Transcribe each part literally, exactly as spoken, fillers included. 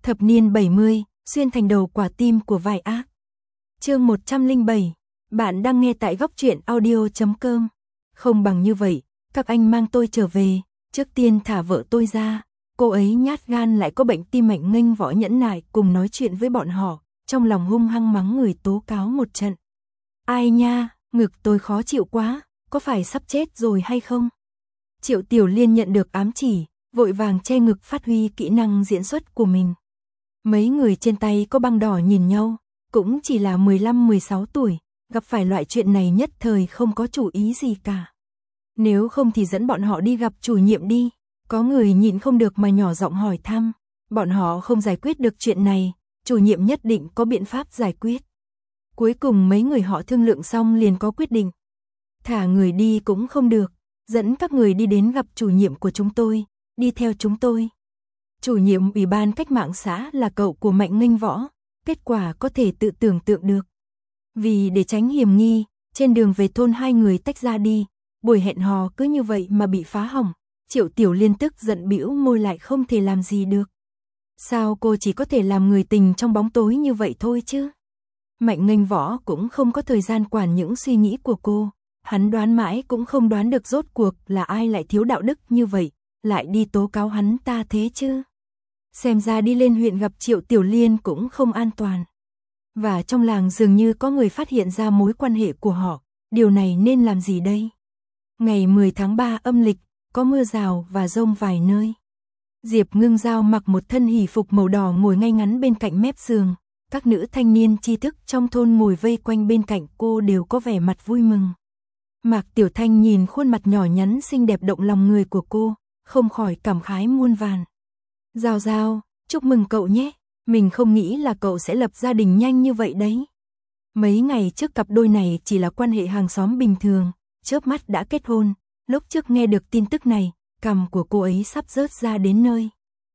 Thập niên bảy mươi, xuyên thành đầu quả tim của vai ác. Chương một trăm lẻ bảy, bạn đang nghe tại góc truyện audio chấm com. Không bằng như vậy, các anh mang tôi trở về, trước tiên thả vợ tôi ra. Cô ấy nhát gan lại có bệnh tim mạch, nghênh võ nhẫn nại cùng nói chuyện với bọn họ, trong lòng hung hăng mắng người tố cáo một trận. Ai nha, ngực tôi khó chịu quá, có phải sắp chết rồi hay không? Triệu Tiểu Liên nhận được ám chỉ, vội vàng che ngực phát huy kỹ năng diễn xuất của mình. Mấy người trên tay có băng đỏ nhìn nhau, cũng chỉ là mười lăm mười sáu tuổi, gặp phải loại chuyện này nhất thời không có chủ ý gì cả. Nếu không thì dẫn bọn họ đi gặp chủ nhiệm đi. Có người nhịn không được mà nhỏ giọng hỏi thăm, bọn họ không giải quyết được chuyện này, chủ nhiệm nhất định có biện pháp giải quyết. Cuối cùng mấy người họ thương lượng xong liền có quyết định. Thả người đi cũng không được, dẫn các người đi đến gặp chủ nhiệm của chúng tôi, đi theo chúng tôi. Chủ nhiệm ủy ban cách mạng xã là cậu của Mạnh Nghênh Võ, kết quả có thể tự tưởng tượng được. Vì để tránh hiểm nghi, trên đường về thôn hai người tách ra đi, buổi hẹn hò cứ như vậy mà bị phá hỏng. Triệu Tiểu Liên tức giận bĩu môi lại không thể làm gì được. Sao cô chỉ có thể làm người tình trong bóng tối như vậy thôi chứ? Mạnh Nghênh Võ cũng không có thời gian quản những suy nghĩ của cô. Hắn đoán mãi cũng không đoán được rốt cuộc là ai lại thiếu đạo đức như vậy, lại đi tố cáo hắn ta thế chứ. Xem ra đi lên huyện gặp Triệu Tiểu Liên cũng không an toàn. Và trong làng dường như có người phát hiện ra mối quan hệ của họ, điều này nên làm gì đây? Ngày mười tháng ba âm lịch, có mưa rào và dông vài nơi. Diệp Ngưng Giao mặc một thân hỷ phục màu đỏ ngồi ngay ngắn bên cạnh mép giường. Các nữ thanh niên tri thức trong thôn ngồi vây quanh bên cạnh cô đều có vẻ mặt vui mừng. Mạc Tiểu Thanh nhìn khuôn mặt nhỏ nhắn xinh đẹp động lòng người của cô, không khỏi cảm khái muôn vàn. Giao Giao, chúc mừng cậu nhé, mình không nghĩ là cậu sẽ lập gia đình nhanh như vậy đấy. Mấy ngày trước cặp đôi này chỉ là quan hệ hàng xóm bình thường, chớp mắt đã kết hôn. Lúc trước nghe được tin tức này, cằm của cô ấy sắp rớt ra đến nơi.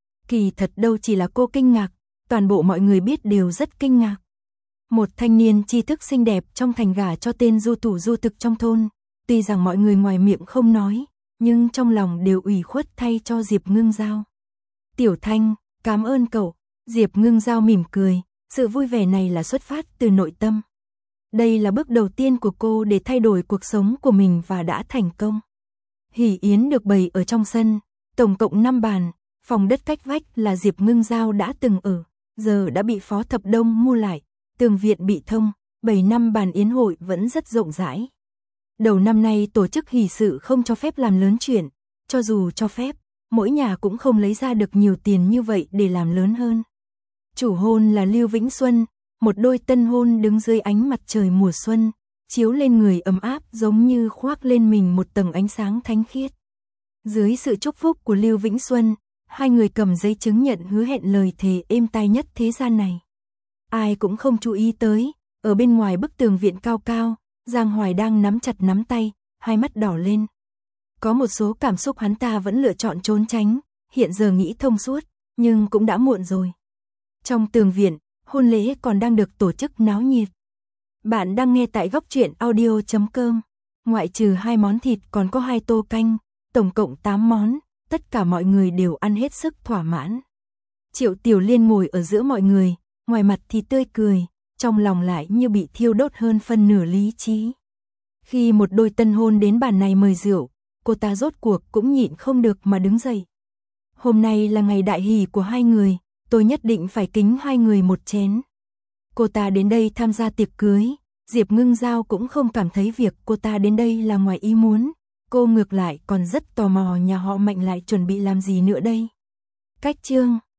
Kỳ thật đâu chỉ là cô kinh ngạc, toàn bộ mọi người biết đều rất kinh ngạc. Một thanh niên tri thức xinh đẹp trong thành gả cho tên du thủ du thực trong thôn. Tuy rằng mọi người ngoài miệng không nói, nhưng trong lòng đều ủy khuất thay cho Diệp Ngưng Giao. Tiểu Thanh, cảm ơn cậu. Diệp Ngưng Giao mỉm cười, sự vui vẻ này là xuất phát từ nội tâm. Đây là bước đầu tiên của cô để thay đổi cuộc sống của mình và đã thành công. Hỷ yến được bày ở trong sân, tổng cộng năm bàn, phòng đất cách vách là Diệp Ngưng Giao đã từng ở, giờ đã bị Phó Thập Đông mua lại, tường viện bị thông, bảy năm bàn yến hội vẫn rất rộng rãi. Đầu năm nay tổ chức hỷ sự không cho phép làm lớn chuyện, cho dù cho phép, mỗi nhà cũng không lấy ra được nhiều tiền như vậy để làm lớn hơn. Chủ hôn là Lưu Vĩnh Xuân, một đôi tân hôn đứng dưới ánh mặt trời mùa xuân, chiếu lên người ấm áp giống như khoác lên mình một tầng ánh sáng thánh khiết. Dưới sự chúc phúc của Lưu Vĩnh Xuân, hai người cầm giấy chứng nhận hứa hẹn lời thề êm tai nhất thế gian này. Ai cũng không chú ý tới, ở bên ngoài bức tường viện cao cao, Giang Hoài đang nắm chặt nắm tay, hai mắt đỏ lên. Có một số cảm xúc hắn ta vẫn lựa chọn trốn tránh, hiện giờ nghĩ thông suốt, nhưng cũng đã muộn rồi. Trong tường viện, hôn lễ còn đang được tổ chức náo nhiệt. Bạn đang nghe tại góc truyện audio chấm com. Ngoại trừ hai món thịt còn có hai tô canh, tổng cộng tám món, tất cả mọi người đều ăn hết sức thỏa mãn. Triệu Tiểu Liên ngồi ở giữa mọi người, ngoài mặt thì tươi cười, trong lòng lại như bị thiêu đốt hơn phân nửa lý trí. Khi một đôi tân hôn đến bàn này mời rượu, cô ta rốt cuộc cũng nhịn không được mà đứng dậy. Hôm nay là ngày đại hỷ của hai người, tôi nhất định phải kính hai người một chén. Cô ta đến đây tham gia tiệc cưới, Diệp Ngưng Giao cũng không cảm thấy việc cô ta đến đây là ngoài ý muốn. Cô ngược lại còn rất tò mò nhà họ Mạnh lại chuẩn bị làm gì nữa đây. Cách chương